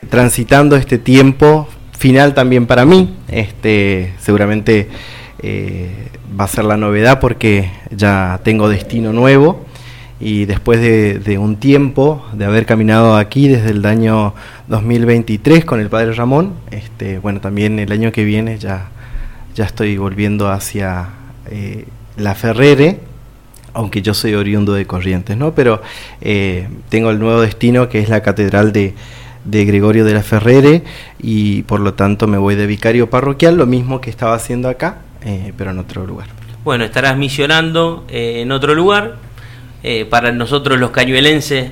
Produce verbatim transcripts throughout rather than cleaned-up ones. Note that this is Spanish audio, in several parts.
transitando este tiempo final también para mí. Este, seguramente eh, va a ser la novedad porque ya tengo destino nuevo. Y después de, de un tiempo de haber caminado aquí desde el año dos mil veintitrés con el Padre Ramón, este, bueno, también el año que viene ya, ya estoy volviendo hacia eh, La Ferrere, aunque yo soy oriundo de Corrientes, ¿no? Pero eh, tengo el nuevo destino que es la Catedral de, de Gregorio de la Ferrere, y por lo tanto me voy de vicario parroquial, lo mismo que estaba haciendo acá, eh, pero en otro lugar. Bueno, estarás misionando eh, en otro lugar. Eh, para nosotros los cañuelenses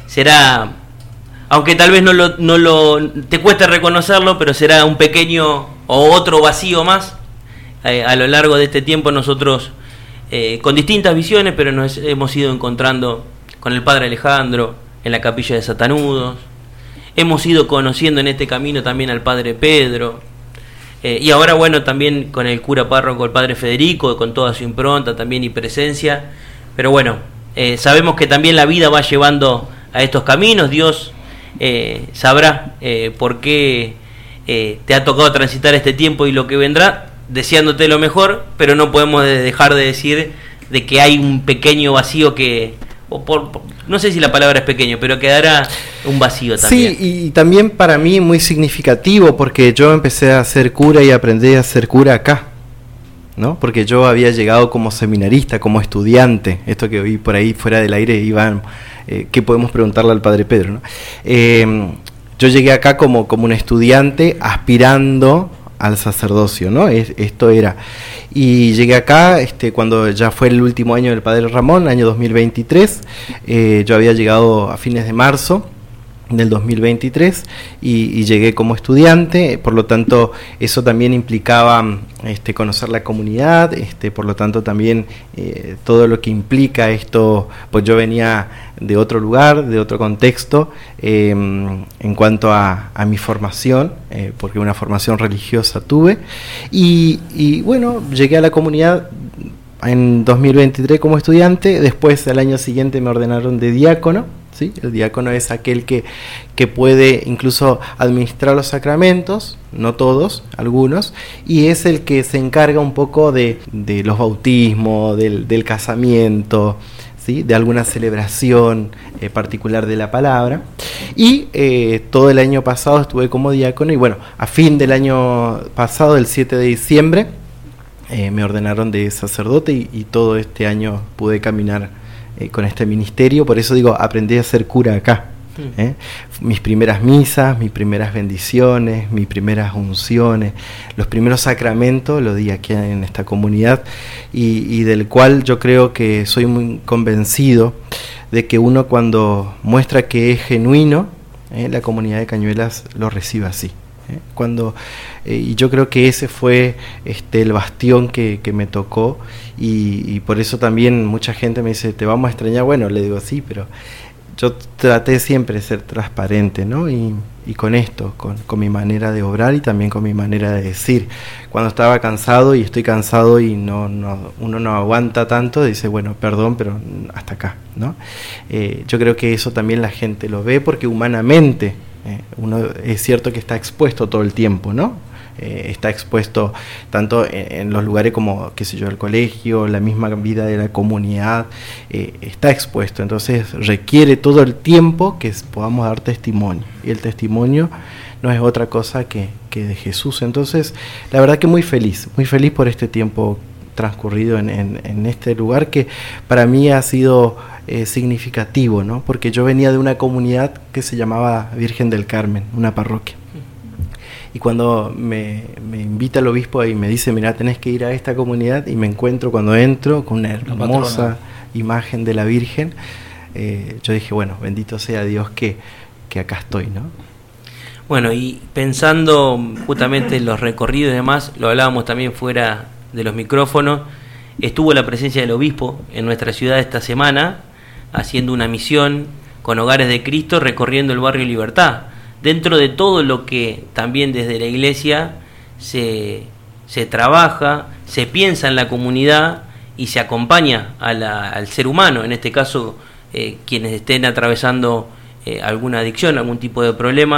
será, aunque tal vez no lo, no lo te cueste reconocerlo, pero será un pequeño o otro vacío más eh, a lo largo de este tiempo. Nosotros eh, con distintas visiones, pero nos hemos ido encontrando con el Padre Alejandro en la capilla de Satanudos, hemos ido conociendo en este camino también al Padre Pedro, eh, y ahora bueno, también con el cura párroco, el Padre Federico, con toda su impronta también y presencia. Pero bueno, Eh, sabemos que también la vida va llevando a estos caminos. Dios eh, sabrá eh, por qué eh, te ha tocado transitar este tiempo y lo que vendrá, deseándote lo mejor, pero no podemos dejar de decir de que hay un pequeño vacío que, o por, por, no sé si la palabra es pequeño, pero quedará un vacío también. Sí, y también para mí muy significativo, porque yo empecé a ser cura y aprendí a ser cura acá, ¿no? Porque yo había llegado como seminarista, como estudiante, esto que oí por ahí fuera del aire, Iván, eh, ¿qué podemos preguntarle al Padre Pedro, ¿no? Eh, yo llegué acá como, como un estudiante aspirando al sacerdocio, ¿no? Es, esto era. Y llegué acá este, cuando ya fue el último año del Padre Ramón, año dos mil veintitrés, eh, yo había llegado a fines de marzo del dos mil veintitrés y, y llegué como estudiante, por lo tanto eso también implicaba este, conocer la comunidad, este, por lo tanto también eh, todo lo que implica esto, pues yo venía de otro lugar, de otro contexto, eh, en cuanto a, a mi formación, eh, porque una formación religiosa tuve, y, y bueno, llegué a la comunidad en dos mil veintitrés como estudiante, después al año siguiente me ordenaron de diácono. ¿Sí? El diácono es aquel que, que puede incluso administrar los sacramentos, no todos, algunos, y es el que se encarga un poco de, de los bautismos, del, del casamiento, ¿sí? De alguna celebración eh, particular de la palabra. Y eh, todo el año pasado estuve como diácono, y bueno, a fin del año pasado, el siete de diciembre, eh, me ordenaron de sacerdote, y, y todo este año pude caminar Eh, con este ministerio. Por eso digo, aprendí a ser cura acá. ¿eh? Mis primeras misas, mis primeras bendiciones, mis primeras unciones, los primeros sacramentos los di aquí en esta comunidad, y, y del cual yo creo que soy muy convencido de que uno, cuando muestra que es genuino, ¿eh? la comunidad de Cañuelas lo recibe así. ¿eh? Cuando eh, y yo creo que ese fue este el bastión que, que me tocó, y, y por eso también mucha gente me dice, te vamos a extrañar. Bueno, le digo sí, pero yo traté siempre de ser transparente, ¿no? Y, y con esto, con, con mi manera de obrar y también con mi manera de decir. Cuando estaba cansado, y estoy cansado y no, no uno no aguanta tanto, dice, bueno, perdón, pero hasta acá, ¿no? Eh, yo creo que eso también la gente lo ve, porque humanamente eh, uno es cierto que está expuesto todo el tiempo, ¿no? Eh, está expuesto tanto en, en los lugares como, qué sé yo, el colegio, la misma vida de la comunidad, eh, está expuesto, entonces requiere todo el tiempo que podamos dar testimonio, y el testimonio no es otra cosa que, que de Jesús. Entonces la verdad que muy feliz, muy feliz por este tiempo transcurrido en, en, en este lugar, que para mí ha sido eh, significativo, ¿no? Porque yo venía de una comunidad que se llamaba Virgen del Carmen, una parroquia. Y cuando me, me invita el obispo y me dice, mira, tenés que ir a esta comunidad, y me encuentro, cuando entro, con una hermosa imagen de la Virgen, eh, yo dije, bueno, bendito sea Dios que, que acá estoy, ¿no? Bueno, y pensando justamente en los recorridos y demás, lo hablábamos también fuera de los micrófonos, estuvo la presencia del obispo en nuestra ciudad esta semana, haciendo una misión con Hogares de Cristo, recorriendo el barrio Libertad. Dentro de todo lo que también desde la iglesia se, se trabaja, se piensa en la comunidad y se acompaña a la, al ser humano, en este caso eh, quienes estén atravesando eh, alguna adicción, algún tipo de problema,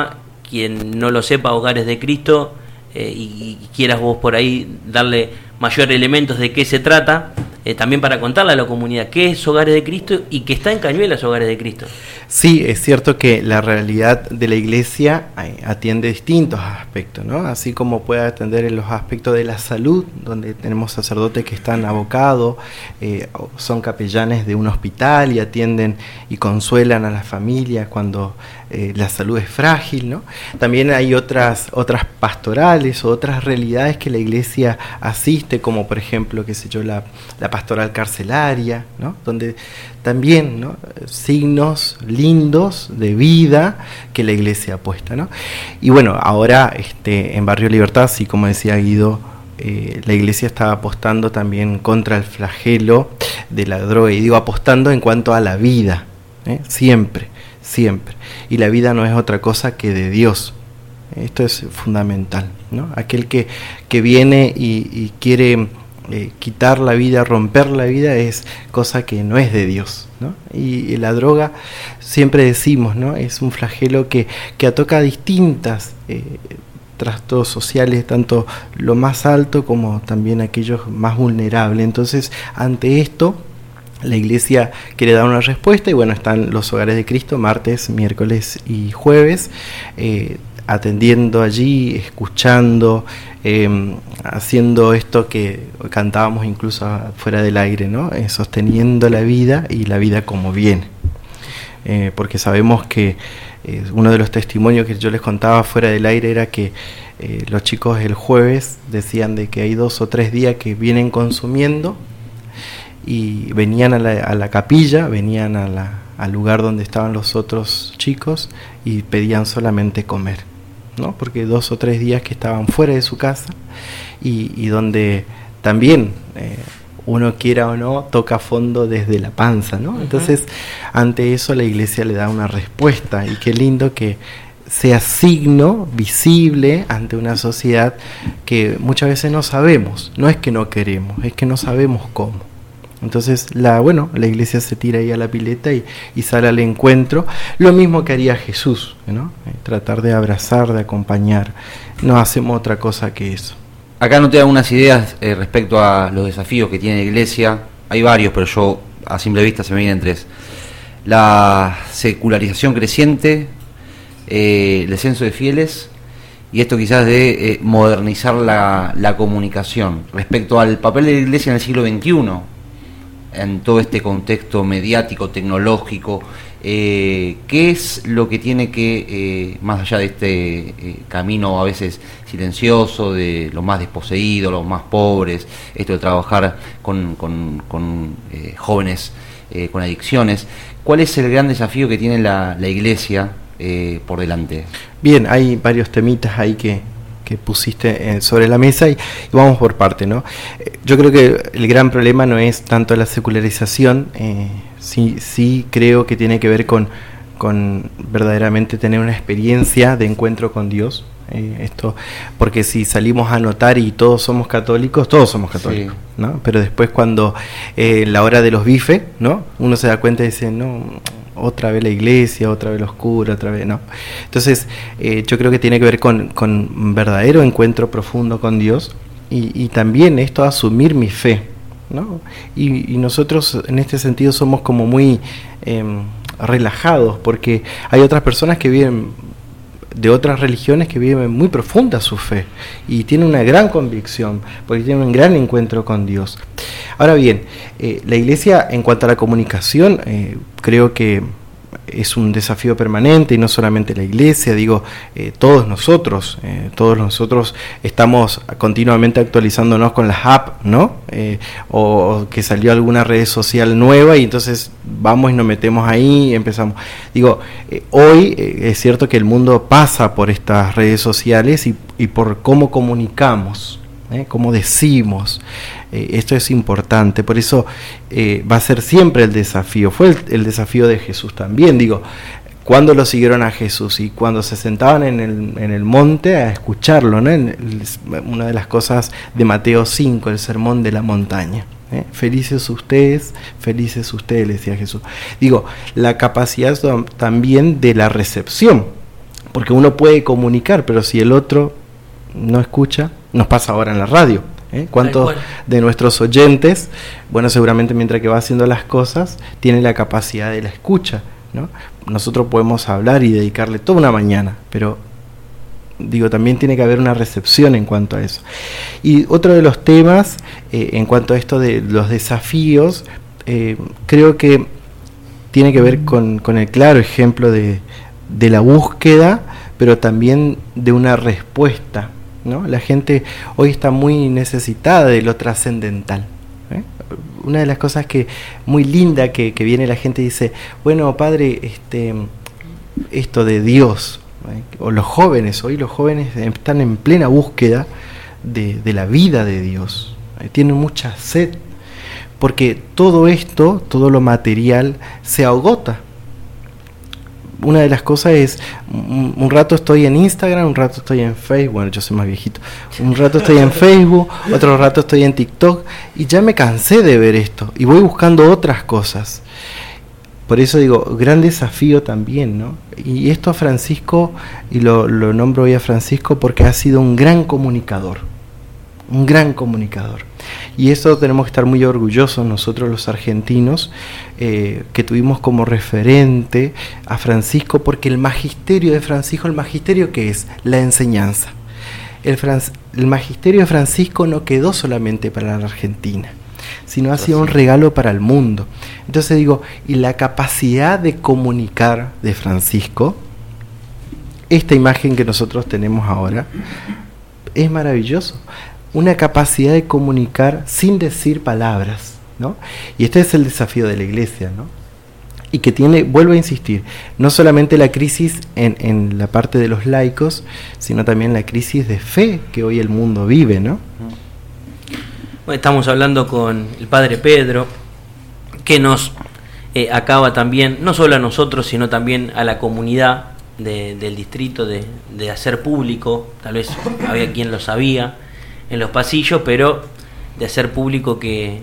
quien no lo sepa, Hogares de Cristo, eh, y, y quieras vos por ahí darle mayor elementos de qué se trata, eh, también para contarle a la comunidad qué es Hogares de Cristo y que está en Cañuelas Hogares de Cristo. Sí, es cierto que la realidad de la iglesia atiende distintos aspectos, ¿no? Así como puede atender en los aspectos de la salud, donde tenemos sacerdotes que están abocados, eh, son capellanes de un hospital y atienden y consuelan a las familias cuando eh, la salud es frágil, ¿no? También hay otras, otras pastorales o otras realidades que la iglesia asiste, como por ejemplo, qué sé yo, la, la pastoral carcelaria, ¿no? Donde también, ¿no?, signos lindos de vida que la iglesia apuesta, ¿no? Y bueno, ahora este, en Barrio Libertad, así como decía Guido, eh, la iglesia está apostando también contra el flagelo de la droga, y digo apostando en cuanto a la vida, ¿eh? siempre, siempre. Y la vida no es otra cosa que de Dios. Esto es fundamental, ¿no? Aquel que, que viene y, y quiere Eh, quitar la vida, romper la vida, es cosa que no es de Dios, ¿no? Y, y la droga, siempre decimos, ¿no?, es un flagelo que, que ataca distintas eh, trastornos sociales, tanto lo más alto como también aquellos más vulnerables. Entonces, ante esto, la iglesia quiere dar una respuesta, y bueno, están los Hogares de Cristo martes, miércoles y jueves, eh, atendiendo allí, escuchando, eh, haciendo esto que cantábamos incluso fuera del aire, ¿no? Eh, sosteniendo la vida y la vida como viene. Eh, porque sabemos que eh, uno de los testimonios que yo les contaba fuera del aire era que eh, los chicos el jueves decían de que hay dos o tres días que vienen consumiendo y venían a la, a la capilla, venían a la, al lugar donde estaban los otros chicos y pedían solamente comer, ¿no? Porque dos o tres días que estaban fuera de su casa y, y donde también eh, uno quiera o no toca fondo desde la panza, ¿no? Uh-huh. Entonces, ante eso la iglesia le da una respuesta, y qué lindo que sea signo visible ante una sociedad que muchas veces no sabemos, no es que no queremos, es que no sabemos cómo. Entonces, la bueno, la iglesia se tira ahí a la pileta y, y sale al encuentro, lo mismo que haría Jesús, ¿no? Eh, tratar de abrazar, de acompañar. No hacemos otra cosa que eso. Acá noté algunas ideas eh, respecto a los desafíos que tiene la iglesia. Hay varios, pero yo a simple vista se me vienen tres. La secularización creciente, eh, el descenso de fieles, y esto quizás de eh, modernizar la, la comunicación. Respecto al papel de la iglesia en el siglo veintiuno, en todo este contexto mediático, tecnológico, eh, ¿qué es lo que tiene que, eh, más allá de este eh, camino a veces silencioso, de los más desposeídos, los más pobres, esto de trabajar con, con, con eh, jóvenes eh, con adicciones, cuál es el gran desafío que tiene la, la iglesia eh, por delante? Bien, hay varios temitas ahí que... que pusiste eh, sobre la mesa y, y vamos por parte, ¿no? Eh, yo creo que el gran problema no es tanto la secularización, eh, sí, sí creo que tiene que ver con, con verdaderamente tener una experiencia de encuentro con Dios, eh, esto, porque si salimos a notar y todos somos católicos, todos somos católicos, sí, ¿no? Pero después cuando eh, la hora de los bifes, ¿no?, uno se da cuenta y dice, no, otra vez la iglesia, otra vez los curas, otra vez, no. Entonces, eh, yo creo que tiene que ver con, con un verdadero encuentro profundo con Dios, y, y también esto, asumir mi fe, ¿no? Y, y nosotros en este sentido somos como muy eh, relajados, porque hay otras personas que viven de otras religiones que viven muy profunda su fe y tienen una gran convicción, porque tienen un gran encuentro con Dios. Ahora bien, eh, la iglesia, en cuanto a la comunicación, eh, creo que es un desafío permanente, y no solamente la iglesia, digo, eh, todos nosotros, eh, todos nosotros estamos continuamente actualizándonos con las apps, ¿no? Eh, o, o que salió alguna red social nueva y entonces vamos y nos metemos ahí y empezamos. Digo, eh, hoy eh, es cierto que el mundo pasa por estas redes sociales y, y por cómo comunicamos, ¿eh? Cómo decimos. Eh, esto es importante, por eso eh, va a ser siempre el desafío. Fue el, el desafío de Jesús también. Digo, cuando lo siguieron a Jesús y cuando se sentaban en el, en el monte a escucharlo, ¿no? En el, una de las cosas de Mateo cinco, el sermón de la montaña. ¿eh? Felices ustedes, felices ustedes, decía Jesús. Digo, la capacidad también de la recepción. porque uno puede comunicar, pero si el otro no escucha, nos pasa ahora en la radio. ¿eh? ¿Cuántos de nuestros oyentes, bueno, seguramente mientras que va haciendo las cosas, tiene la capacidad de la escucha, ¿no? Nosotros podemos hablar y dedicarle toda una mañana, pero digo, también tiene que haber una recepción en cuanto a eso. Y otro de los temas, eh, en cuanto a esto de los desafíos, eh, creo que tiene que ver con, con el claro ejemplo de, de la búsqueda, pero también de una respuesta, ¿no? La gente hoy está muy necesitada de lo trascendental. ¿eh? Una de las cosas que muy linda que, que viene la gente y dice, bueno, padre, este, esto de Dios, ¿eh? o los jóvenes, hoy los jóvenes están en plena búsqueda de, de la vida de Dios, ¿eh? Tienen mucha sed, porque todo esto, todo lo material, se agota. Una de las cosas es, un, un rato estoy en Instagram, un rato estoy en Facebook, bueno, yo soy más viejito, un rato estoy en Facebook, otro rato estoy en TikTok, y ya me cansé de ver esto, y voy buscando otras cosas. Por eso digo, gran desafío también, ¿no? Y esto a Francisco, y lo, lo nombro hoy a Francisco porque ha sido un gran comunicador, un gran comunicador. Y eso tenemos que estar muy orgullosos nosotros los argentinos, eh, que tuvimos como referente a Francisco, porque el magisterio de Francisco, el magisterio que es la enseñanza. El, Fran- el magisterio de Francisco no quedó solamente para la Argentina, sino ha sido un regalo para el mundo. Entonces digo, y la capacidad de comunicar de Francisco, esta imagen que nosotros tenemos ahora, es maravilloso. Una capacidad de comunicar sin decir palabras, ¿no? Y este es el desafío de la iglesia, ¿no? Y que tiene, vuelvo a insistir, no solamente la crisis en, en la parte de los laicos, sino también la crisis de fe que hoy el mundo vive, ¿no? Bueno, estamos hablando con el padre Pedro, que nos eh, acaba también, no solo a nosotros, sino también a la comunidad de, del distrito, de, de hacer público, tal vez había quien lo sabía, en los pasillos, pero de hacer público que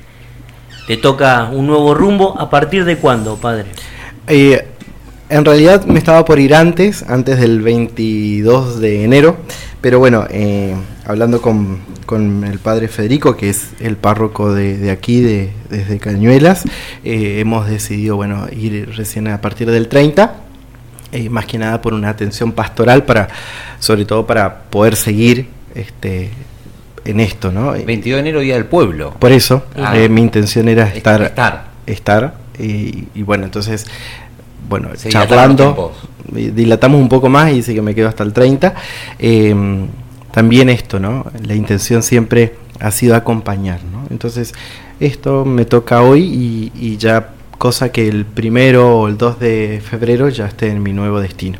le toca un nuevo rumbo. ¿A partir de cuándo, padre? Eh, en realidad me estaba por ir antes, antes del veintidós de enero, pero bueno, eh, hablando con, con el padre Federico, que es el párroco de, de aquí, de, desde Cañuelas, eh, hemos decidido, bueno, ir recién a partir del treinta, eh, más que nada por una atención pastoral, para, sobre todo para poder seguir este en esto, ¿no? veintidós de enero, Día del Pueblo. Por eso, ah, eh, mi intención era estar, estar, estar y, y bueno, entonces, bueno, se charlando, dilatamos un poco más y dice que me quedo hasta el treinta. Eh, también esto, ¿no? La intención siempre ha sido acompañar, ¿no? Entonces, esto me toca hoy y, y ya, cosa que el primero o el dos de febrero ya esté en mi nuevo destino.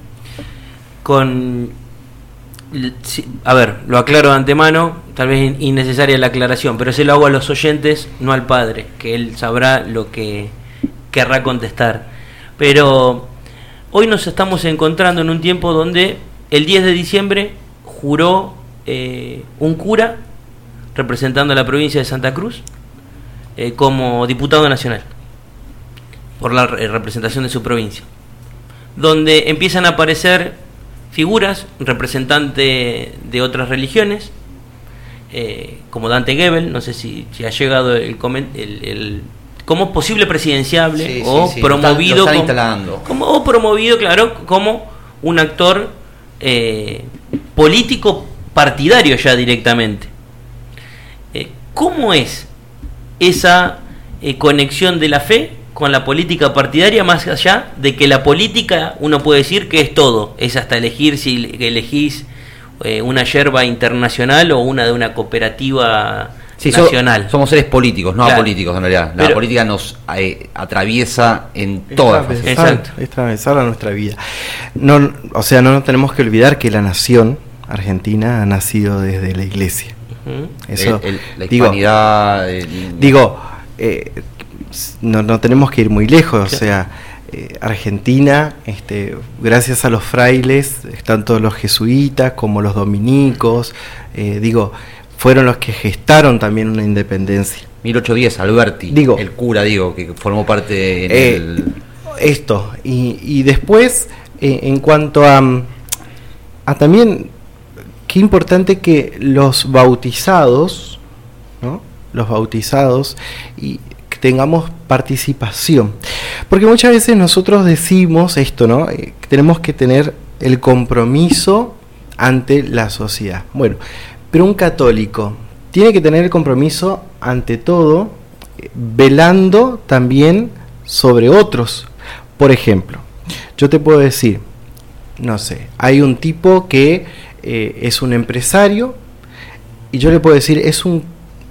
Con... A ver, lo aclaro de antemano, tal vez innecesaria la aclaración, pero se lo hago a los oyentes, no al padre, que él sabrá lo que querrá contestar. Pero hoy nos estamos encontrando en un tiempo donde el diez de diciembre juró eh, un cura representando a la provincia de Santa Cruz eh, como diputado nacional por la representación de su provincia, donde empiezan a aparecer figuras, representantes de otras religiones, eh, como Dante Gebel, no sé si, si ha llegado el, el, el como posible presidenciable, sí, o sí, sí, promovido lo están, lo están como, como o promovido, claro, como un actor eh, político partidario ya directamente. Eh, ¿Cómo es esa eh, conexión de la fe con la política partidaria, más allá de que la política, uno puede decir que es todo, es hasta elegir si elegís eh, una yerba internacional o una de una cooperativa sí, nacional? So, somos seres políticos, no claro. apolíticos en realidad. La Pero, política nos eh, atraviesa en todas las Exacto. Es atravesar a nuestra vida. No, o sea, no nos tenemos que olvidar que la nación argentina ha nacido desde la iglesia. Uh-huh. Eso, el, el, la hispanidad. Digo, el, digo eh, No, no tenemos que ir muy lejos, o sea, eh, Argentina, este, gracias a los frailes, tanto los jesuitas como los dominicos, eh, digo, fueron los que gestaron también una independencia. mil ochocientos diez, Alberti, digo, el cura, digo, que formó parte en eh, el... Esto, y, y después, eh, en cuanto a, ah, también, qué importante que los bautizados, ¿no? Los bautizados y que tengamos participación. Porque muchas veces nosotros decimos esto, ¿no? Eh, que tenemos que tener el compromiso ante la sociedad. Bueno, pero un católico tiene que tener el compromiso ante todo, eh, velando también sobre otros. Por ejemplo, yo te puedo decir, no sé, hay un tipo que eh, es un empresario y yo le puedo decir, es un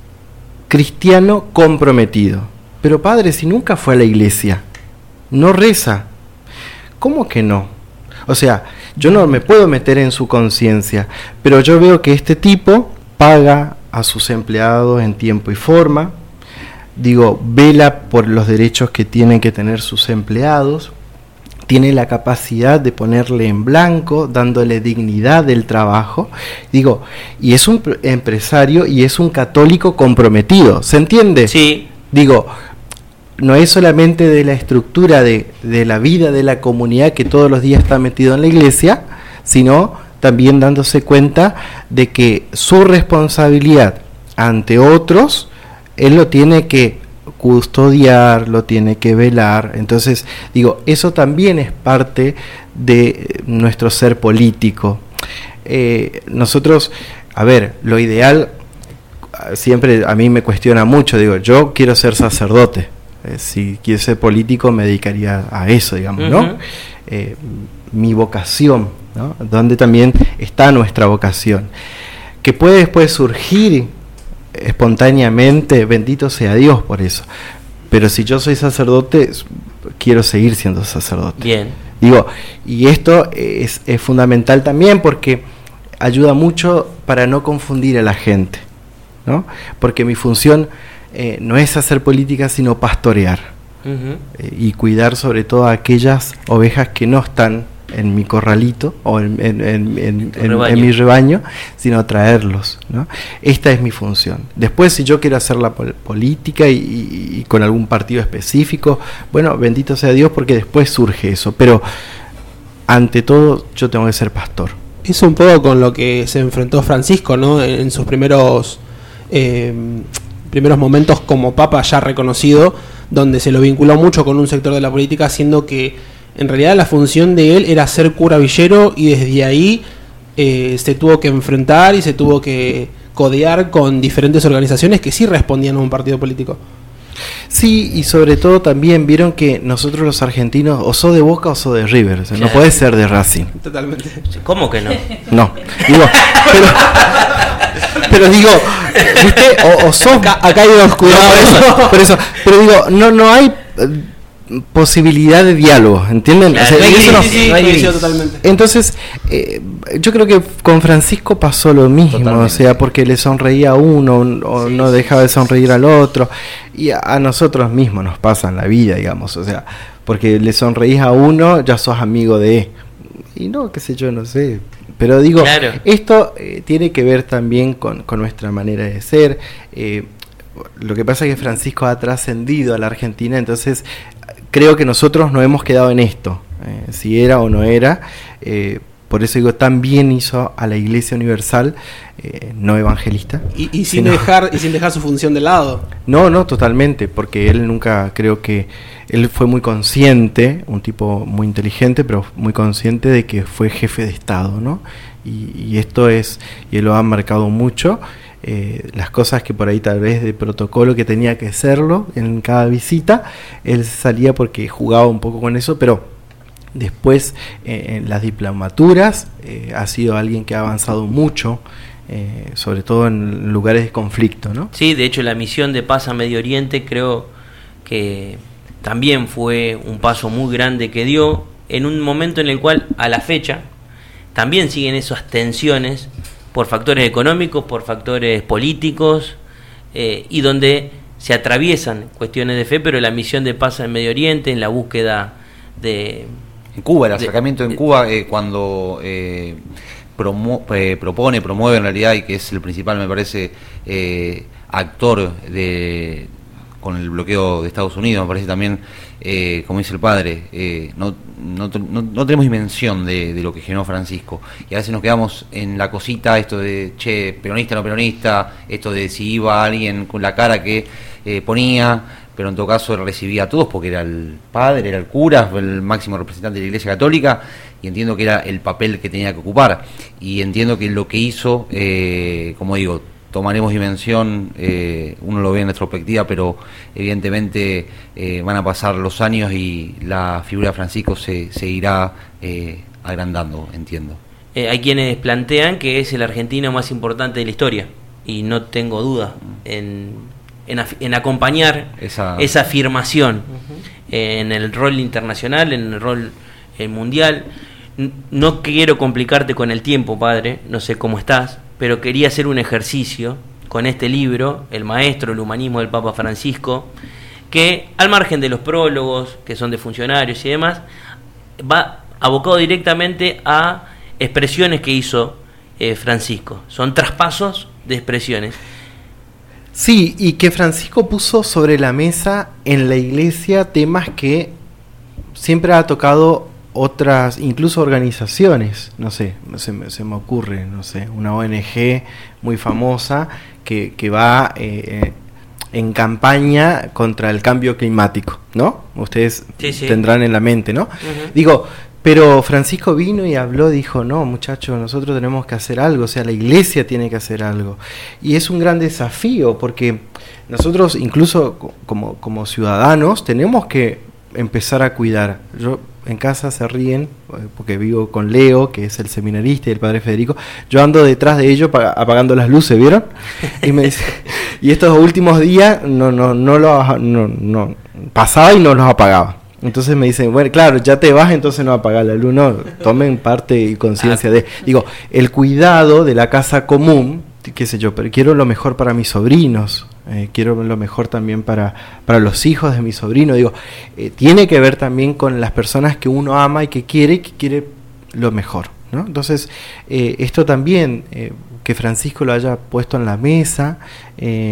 cristiano comprometido. Pero padre, si nunca fue a la iglesia, no reza. ¿Cómo que no? O sea, yo no me puedo meter en su conciencia, pero yo veo que este tipo paga a sus empleados en tiempo y forma, digo, vela por los derechos que tienen que tener sus empleados, tiene la capacidad de ponerle en blanco, dándole dignidad del trabajo, digo, y es un empresario y es un católico comprometido, ¿se entiende? Sí. Digo, no es solamente de la estructura de, de la vida de la comunidad que todos los días está metido en la iglesia, sino también dándose cuenta de que su responsabilidad ante otros, él lo tiene que custodiar, lo tiene que velar. Entonces, digo, eso también es parte de nuestro ser político. Eh, nosotros, a ver, lo ideal, siempre a mí me cuestiona mucho, digo, yo quiero ser sacerdote, eh, si quiero ser político me dedicaría a eso, digamos, uh-huh. ¿no? Eh, mi vocación, ¿no? Donde también está nuestra vocación, que puede después surgir espontáneamente, bendito sea Dios por eso, pero si yo soy sacerdote quiero seguir siendo sacerdote. Bien. Digo, y esto es, es fundamental también porque ayuda mucho para no confundir a la gente, ¿no? Porque mi función eh, no es hacer política sino pastorear, uh-huh. eh, y cuidar sobre todo a aquellas ovejas que no están en mi corralito o en, en, en, en, en, en mi rebaño, sino traerlos, ¿no? Esta es mi función. Después, si yo quiero hacer la pol- política y, y, y con algún partido específico, bueno, bendito sea Dios porque después surge eso, pero ante todo yo tengo que ser pastor. Es un poco con lo que se enfrentó Francisco, ¿no? En, en sus primeros eh, primeros momentos como papa ya reconocido, donde se lo vinculó mucho con un sector de la política, siendo que en realidad la función de él era ser cura villero y desde ahí eh, se tuvo que enfrentar y se tuvo que codear con diferentes organizaciones que sí respondían a un partido político. Sí, y sobre todo también vieron que nosotros los argentinos o sos de Boca o sos de River, o sea, sí. No podés ser de Racing. Totalmente. ¿Cómo que no? No, digo, pero, pero digo, ¿viste? O, o sos... Acá, acá hay dos cuidados. No, por eso, por eso, pero digo, no, no hay... posibilidad de diálogo, ¿entienden? Claro, o sea, sí, eso no, sí, sí, no hay sí, totalmente. Entonces, eh, yo creo que con Francisco pasó lo mismo, totalmente. O sea, porque le sonreía a uno o sí, no dejaba de sonreír al otro, y a, a nosotros mismos nos pasa en la vida, digamos, o sea, porque le sonreís a uno, ya sos amigo de, y no, qué sé yo, no sé, pero digo, claro. Esto eh, tiene que ver también con, con nuestra manera de ser. eh, Lo que pasa es que Francisco ha trascendido a la Argentina, entonces creo que nosotros no hemos quedado en esto, eh, si era o no era, eh, por eso digo, tan bien hizo a la Iglesia Universal, eh, no evangelista. Y, y, sin sino, dejar, y sin dejar su función de lado. No, no, totalmente, porque él nunca, creo que, él fue muy consciente, un tipo muy inteligente, pero muy consciente de que fue jefe de Estado, ¿no? Y, y esto es, y él lo ha marcado mucho. Eh, las cosas que por ahí tal vez de protocolo que tenía que hacerlo en cada visita, él salía porque jugaba un poco con eso, pero después eh, en las diplomaturas eh, ha sido alguien que ha avanzado mucho, eh, sobre todo en lugares de conflicto, ¿no? Sí, de hecho la misión de paz a Medio Oriente creo que también fue un paso muy grande que dio en un momento en el cual a la fecha también siguen esas tensiones por factores económicos, por factores políticos, eh, y donde se atraviesan cuestiones de fe, pero la misión de paz en Medio Oriente, en la búsqueda de... En Cuba, el acercamiento de, en Cuba, eh, cuando eh, promo, eh, propone, promueve en realidad, y que es el principal, me parece, eh, actor de con el bloqueo de Estados Unidos. Me parece también, eh, como dice el padre, eh, no, no, no, no tenemos dimensión de, de lo que generó Francisco, y a veces nos quedamos en la cosita, esto de, che, peronista, no peronista, esto de si iba alguien con la cara que eh, ponía, pero en todo caso él recibía a todos porque era el padre, era el cura, el máximo representante de la Iglesia Católica, y entiendo que era el papel que tenía que ocupar, y entiendo que lo que hizo, eh, como digo, tomaremos dimensión, eh, uno lo ve en retrospectiva, pero evidentemente eh, van a pasar los años y la figura de Francisco se seguirá eh, agrandando, entiendo. Eh, hay quienes plantean que es el argentino más importante de la historia, y no tengo duda en, en, en acompañar esa, esa afirmación uh-huh. eh, en el rol internacional, en el rol eh, mundial. No quiero complicarte con el tiempo, padre, no sé cómo estás, pero quería hacer un ejercicio con este libro, El Maestro, el Humanismo del Papa Francisco, que al margen de los prólogos, que son de funcionarios y demás, va abocado directamente a expresiones que hizo eh, Francisco. Son traspasos de expresiones. Sí, y que Francisco puso sobre la mesa en la iglesia temas que siempre ha tocado otras, incluso organizaciones, no sé, se me, se me ocurre, no sé, una O N G muy famosa que, que va eh, en campaña contra el cambio climático, ¿no? Ustedes sí, sí. tendrán en la mente, ¿no? Uh-huh. Digo, pero Francisco vino y habló, dijo, no, muchachos, nosotros tenemos que hacer algo, o sea, la iglesia tiene que hacer algo. Y es un gran desafío, porque nosotros, incluso como, como ciudadanos, tenemos que empezar a cuidar. Yo en casa se ríen porque vivo con Leo, que es el seminarista, y el padre Federico. Yo ando detrás de ellos apagando las luces, ¿vieron? Y me dice, y estos últimos días no no no lo no, no pasaba y no los apagaba. Entonces me dicen, bueno, claro, ya te vas, entonces no apagar la luz. No, tomen parte y conciencia de, digo, el cuidado de la casa común, qué sé yo, pero quiero lo mejor para mis sobrinos. Eh, quiero lo mejor también para, para los hijos de mi sobrino. Digo, eh, tiene que ver también con las personas que uno ama y que quiere, y que quiere lo mejor, ¿no? Entonces, eh, esto también, eh, que Francisco lo haya puesto en la mesa, eh,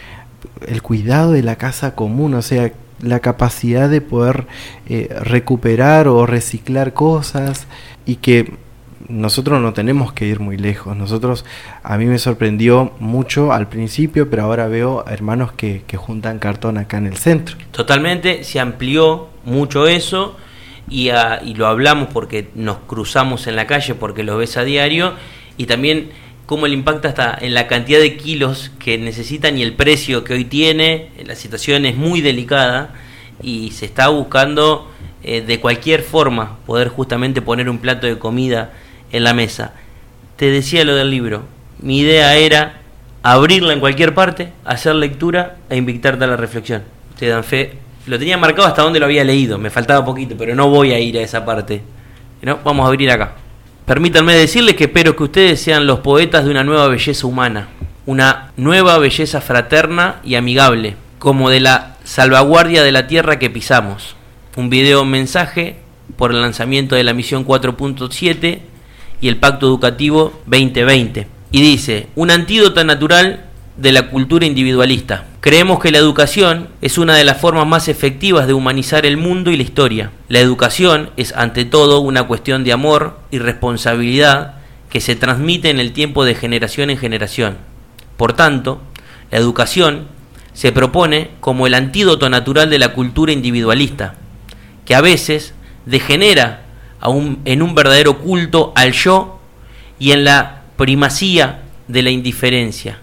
el cuidado de la casa común, o sea, la capacidad de poder eh, recuperar o reciclar cosas, y que nosotros no tenemos que ir muy lejos. Nosotros, a mí me sorprendió mucho al principio, pero ahora veo hermanos que, que juntan cartón acá en el centro. Totalmente, se amplió mucho eso, y, a, y lo hablamos porque nos cruzamos en la calle, porque lo ves a diario, y también cómo le impacta hasta en la cantidad de kilos que necesitan y el precio que hoy tiene. La situación es muy delicada y se está buscando eh, de cualquier forma poder justamente poner un plato de comida en la mesa. Te decía lo del libro, mi idea era abrirla en cualquier parte, hacer lectura e invitarte a la reflexión. Ustedes dan fe, lo tenía marcado hasta donde lo había leído, me faltaba poquito, pero no voy a ir a esa parte, ¿no? Vamos a abrir acá. Permítanme decirles que espero que ustedes sean los poetas de una nueva belleza humana, una nueva belleza fraterna y amigable, como de la salvaguardia de la tierra que pisamos. Un video mensaje por el lanzamiento de la misión cuatro punto siete y el Pacto Educativo veinte veinte. Y dice, un antídoto natural de la cultura individualista. Creemos que la educación es una de las formas más efectivas de humanizar el mundo y la historia. La educación es ante todo una cuestión de amor y responsabilidad que se transmite en el tiempo de generación en generación. Por tanto, la educación se propone como el antídoto natural de la cultura individualista, que a veces degenera a un, en un verdadero culto al yo y en la primacía de la indiferencia.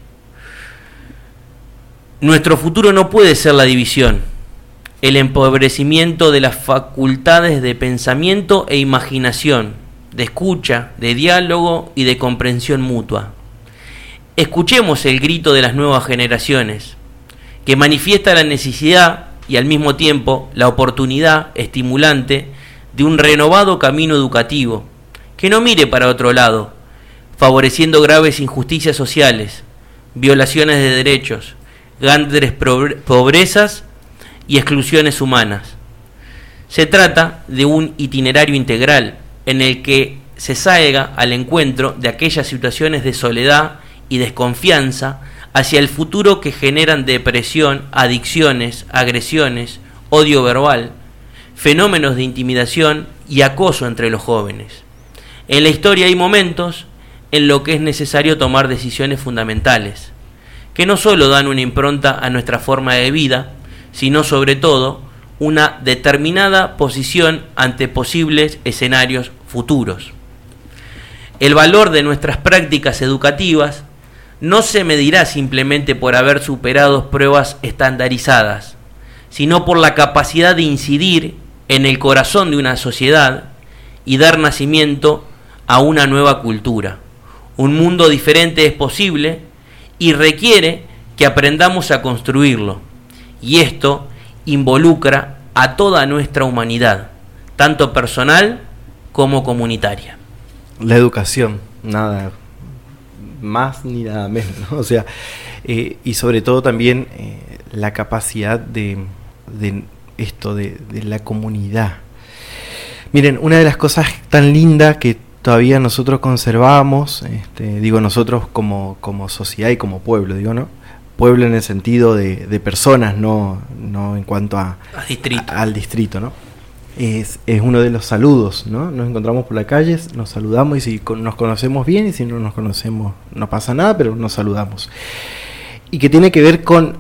Nuestro futuro no puede ser la división, el empobrecimiento de las facultades de pensamiento e imaginación, de escucha, de diálogo y de comprensión mutua. Escuchemos el grito de las nuevas generaciones, que manifiesta la necesidad y al mismo tiempo la oportunidad estimulante de un renovado camino educativo, que no mire para otro lado, favoreciendo graves injusticias sociales, violaciones de derechos, grandes pobrezas y exclusiones humanas. Se trata de un itinerario integral en el que se salga al encuentro de aquellas situaciones de soledad y desconfianza hacia el futuro que generan depresión, adicciones, agresiones, odio verbal, fenómenos de intimidación y acoso entre los jóvenes. En la historia hay momentos en los que es necesario tomar decisiones fundamentales, que no solo dan una impronta a nuestra forma de vida, sino sobre todo una determinada posición ante posibles escenarios futuros. El valor de nuestras prácticas educativas no se medirá simplemente por haber superado pruebas estandarizadas, sino por la capacidad de incidir en el corazón de una sociedad y dar nacimiento a una nueva cultura. Un mundo diferente es posible y requiere que aprendamos a construirlo, y esto involucra a toda nuestra humanidad, tanto personal como comunitaria. La educación, nada más ni nada menos, ¿no? O sea, eh, y sobre todo también eh, la capacidad de, de esto, de, de la comunidad. Miren, una de las cosas tan lindas que todavía nosotros conservamos, este, digo nosotros como, como sociedad y como pueblo, digo, ¿no? Pueblo en el sentido de, de personas, no, no en cuanto a, a distrito. a, al distrito, ¿no? Es, es uno de los saludos, ¿no? Nos encontramos por la calle, nos saludamos y si con, nos conocemos bien y si no nos conocemos no pasa nada, pero nos saludamos. Y que tiene que ver con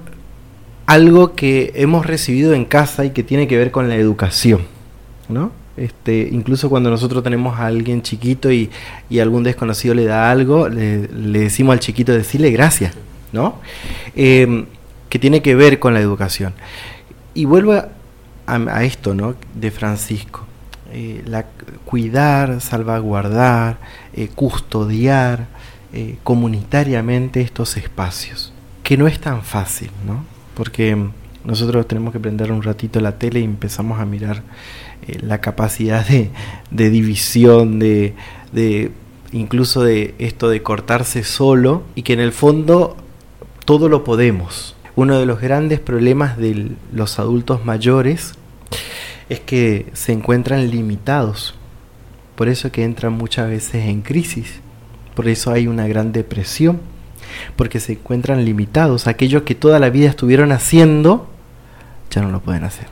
algo que hemos recibido en casa y que tiene que ver con la educación, ¿no? Este, incluso cuando nosotros tenemos a alguien chiquito y, y algún desconocido le da algo, le, le decimos al chiquito decirle gracias, ¿no? Eh, que tiene que ver con la educación. Y vuelvo a, a, a esto, ¿no? De Francisco. Eh, la, cuidar, salvaguardar, eh, custodiar eh, comunitariamente estos espacios. Que no es tan fácil, ¿no? Porque nosotros tenemos que prender un ratito la tele y empezamos a mirar eh, la capacidad de, de división, de, de incluso de esto de cortarse solo, y que en el fondo todo lo podemos. Uno de los grandes problemas de los adultos mayores es que se encuentran limitados, por eso que entran muchas veces en crisis, por eso hay una gran depresión, porque se encuentran limitados. Aquellos que toda la vida estuvieron haciendo ya no lo pueden hacer,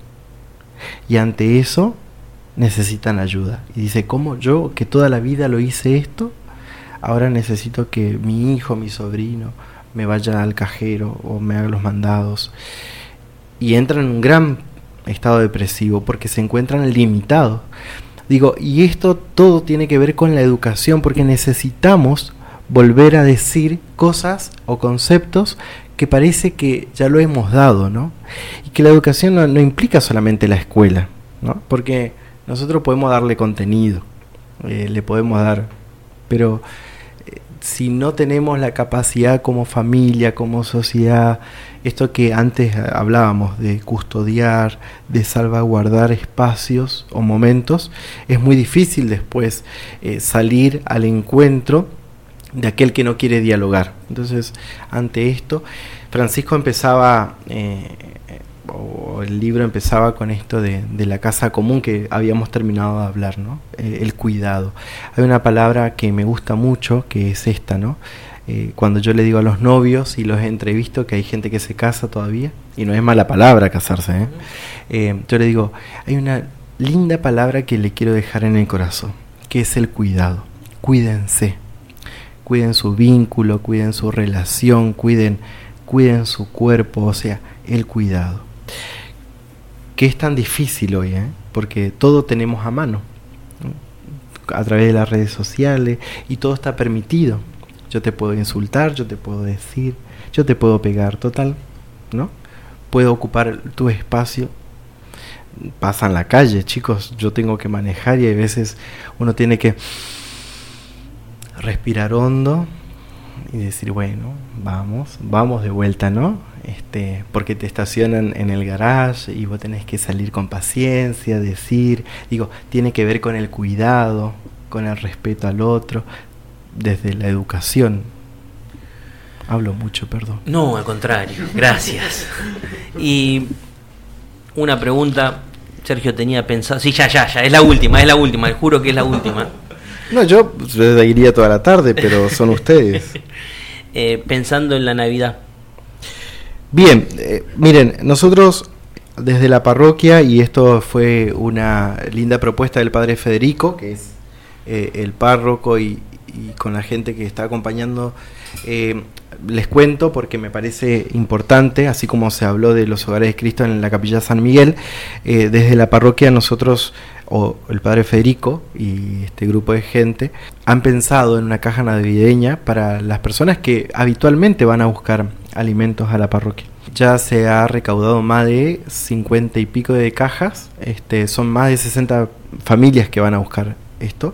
y ante eso necesitan ayuda. Y dice, ¿cómo yo que toda la vida lo hice esto? Ahora necesito que mi hijo, mi sobrino me vaya al cajero o me haga los mandados, y entran en un gran estado depresivo porque se encuentran limitados. Digo, y esto todo tiene que ver con la educación, porque necesitamos volver a decir cosas o conceptos que parece que ya lo hemos dado, ¿no? Y que la educación no, no implica solamente la escuela, ¿no? Porque nosotros podemos darle contenido, eh, le podemos dar, pero eh, si no tenemos la capacidad como familia, como sociedad, esto que antes hablábamos de custodiar, de salvaguardar espacios o momentos, es muy difícil después eh, salir al encuentro de aquel que no quiere dialogar. Entonces, ante esto, Francisco empezaba, eh, o el libro empezaba con esto de, de la casa común que habíamos terminado de hablar, ¿no? Eh, el cuidado. Hay una palabra que me gusta mucho, que es esta, ¿no? Eh, cuando yo le digo a los novios y los entrevisto, que hay gente que se casa todavía, y no es mala palabra casarse, ¿eh? Eh, yo le digo, hay una linda palabra que le quiero dejar en el corazón, que es el cuidado. Cuídense. Cuiden su vínculo, cuiden su relación, cuiden, cuiden su cuerpo, o sea, el cuidado. Que es tan difícil hoy, ¿eh? Porque todo tenemos a mano, ¿no? A través de las redes sociales, y todo está permitido. Yo te puedo insultar, yo te puedo decir, yo te puedo pegar, total, ¿no? Puedo ocupar tu espacio. Pasa en la calle, chicos, yo tengo que manejar y hay veces uno tiene que respirar hondo y decir, bueno, vamos, vamos de vuelta, ¿no? Este, porque te estacionan en el garage y vos tenés que salir con paciencia, decir, digo, tiene que ver con el cuidado, con el respeto al otro, desde la educación. Hablo mucho, perdón. No, al contrario, gracias. Y una pregunta, Sergio tenía pensado, sí, ya, ya, ya, es la última, es la última, le juro que es la última. No, yo iría toda la tarde, pero son ustedes. eh, pensando en la Navidad, Bien, eh, miren, nosotros desde la parroquia, y esto fue una linda propuesta del padre Federico, que es eh, el párroco, y, y con la gente que está acompañando, eh, les cuento porque me parece importante, así como se habló de los hogares de Cristo en la Capilla San Miguel, eh, desde la parroquia nosotros, o el padre Federico y este grupo de gente, han pensado en una caja navideña para las personas que habitualmente van a buscar alimentos a la parroquia. Ya se ha recaudado más de cincuenta y pico de cajas, este, son más de sesenta familias que van a buscar esto,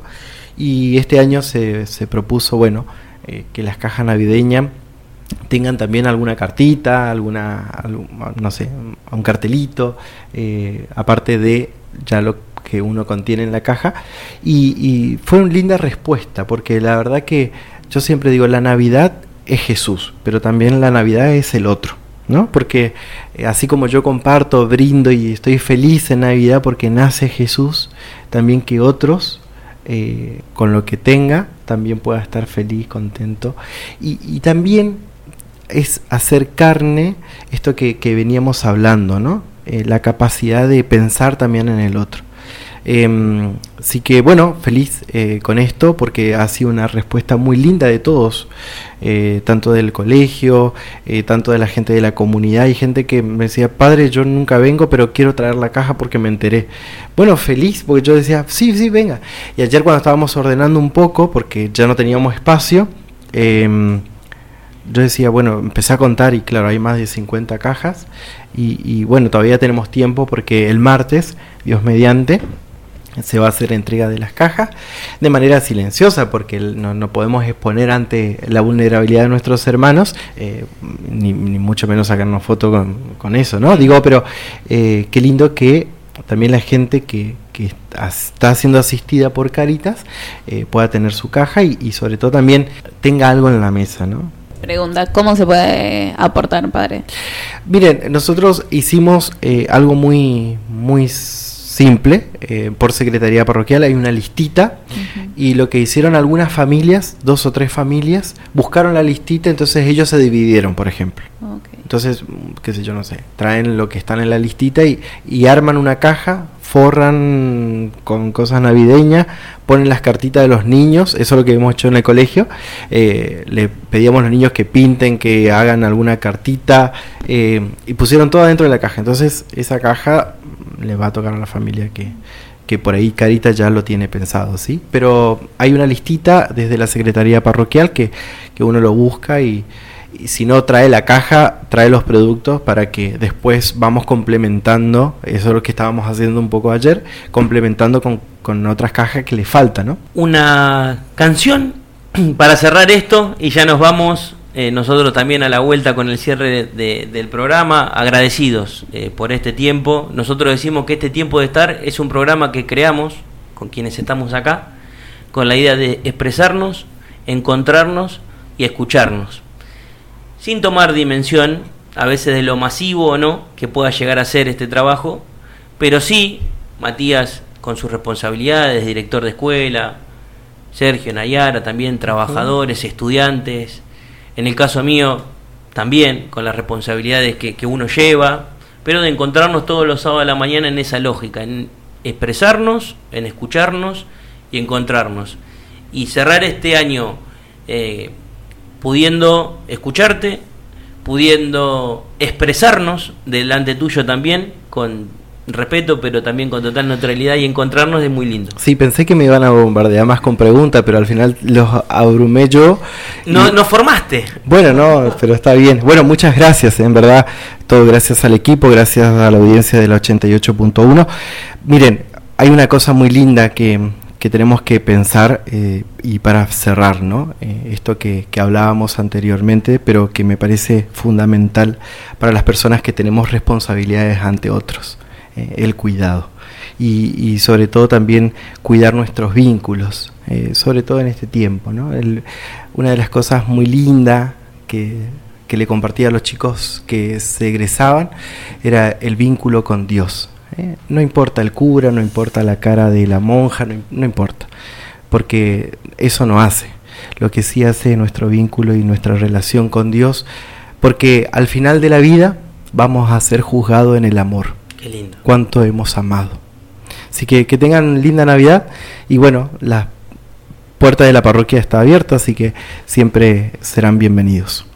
y este año se, se propuso, bueno, eh, que las cajas navideñas tengan también alguna cartita, alguna, algún, no sé, un cartelito, eh, aparte de ya lo que uno contiene en la caja, y, y fue una linda respuesta, porque la verdad que yo siempre digo, la Navidad es Jesús, pero también la Navidad es el otro, ¿no? Porque eh, así como yo comparto, brindo y estoy feliz en Navidad porque nace Jesús, también que otros, eh, con lo que tenga, también pueda estar feliz, contento, y, y también es hacer carne esto que, que veníamos hablando, ¿no? Eh, la capacidad de pensar también en el otro. Eh, así que bueno, feliz eh, con esto porque ha sido una respuesta muy linda de todos, eh, tanto del colegio, eh, tanto de la gente de la comunidad. Hay gente que me decía, padre, yo nunca vengo, pero quiero traer la caja porque me enteré. Bueno, feliz, porque yo decía, sí, sí, venga. Y ayer cuando estábamos ordenando un poco, porque ya no teníamos espacio, eh, yo decía, bueno, empecé a contar y claro, hay más de cincuenta cajas y, y bueno, todavía tenemos tiempo porque el martes, Dios mediante, se va a hacer entrega de las cajas de manera silenciosa porque no, no podemos exponer ante la vulnerabilidad de nuestros hermanos, eh, ni, ni mucho menos sacarnos fotos con, con eso, ¿no? Digo, pero eh, qué lindo que también la gente que, que está siendo asistida por Cáritas eh, pueda tener su caja y, y sobre todo también tenga algo en la mesa, ¿no? Pregunta, ¿cómo se puede aportar, padre? Miren, nosotros hicimos eh, algo muy, muy simple, eh, por secretaría parroquial hay una listita, uh-huh. Y lo que hicieron algunas familias, dos o tres familias, buscaron la listita, entonces ellos se dividieron, por ejemplo. Okay. Entonces, qué sé yo, no sé, traen lo que están en la listita y, y arman una caja, forran con cosas navideñas, ponen las cartitas de los niños, eso es lo que hemos hecho en el colegio, eh, le pedíamos a los niños que pinten, que hagan alguna cartita, eh, y pusieron todo dentro de la caja, entonces esa caja le va a tocar a la familia que, que por ahí Cáritas ya lo tiene pensado, ¿sí? Pero hay una listita desde la Secretaría Parroquial que, que uno lo busca y, y si no trae la caja, trae los productos para que después vamos complementando, eso es lo que estábamos haciendo un poco ayer, complementando con, con otras cajas que le faltan, ¿no? Una canción para cerrar esto y ya nos vamos. Eh, nosotros también a la vuelta con el cierre de, de, del programa, agradecidos eh, por este tiempo. Nosotros decimos que este tiempo de estar es un programa que creamos con quienes estamos acá, con la idea de expresarnos, encontrarnos y escucharnos, sin tomar dimensión a veces de lo masivo o no que pueda llegar a ser este trabajo, pero sí, Matías con sus responsabilidades, director de escuela, Sergio Nayara también, trabajadores, estudiantes, en el caso mío, también con las responsabilidades que, que uno lleva, pero de encontrarnos todos los sábados de la mañana en esa lógica, en expresarnos, en escucharnos y encontrarnos. Y cerrar este año eh, pudiendo escucharte, pudiendo expresarnos delante tuyo también, con respeto, pero también con total neutralidad, y encontrarnos es muy lindo. Sí, pensé que me iban a bombardear más con preguntas, pero al final los abrumé yo. No, y... nos formaste. Bueno, no, pero está bien. Bueno, muchas gracias, en verdad, todo gracias al equipo, gracias a la audiencia de la ochenta y ocho punto uno. Miren, hay una cosa muy linda que, que tenemos que pensar, eh, y para cerrar, ¿no? Eh, esto que, que hablábamos anteriormente, pero que me parece fundamental para las personas que tenemos responsabilidades ante otros. El cuidado y, y sobre todo también cuidar nuestros vínculos, eh, sobre todo en este tiempo, ¿no? El, una de las cosas muy lindas que, que le compartía a los chicos que se egresaban era el vínculo con Dios, ¿eh? No importa el cura, no importa la cara de la monja, no, no importa, porque eso no hace. Lo que sí hace nuestro vínculo y nuestra relación con Dios, porque al final de la vida vamos a ser juzgados en el amor. Qué lindo. Cuánto hemos amado. Así que que tengan linda Navidad, y bueno, la puerta de la parroquia está abierta, así que siempre serán bienvenidos.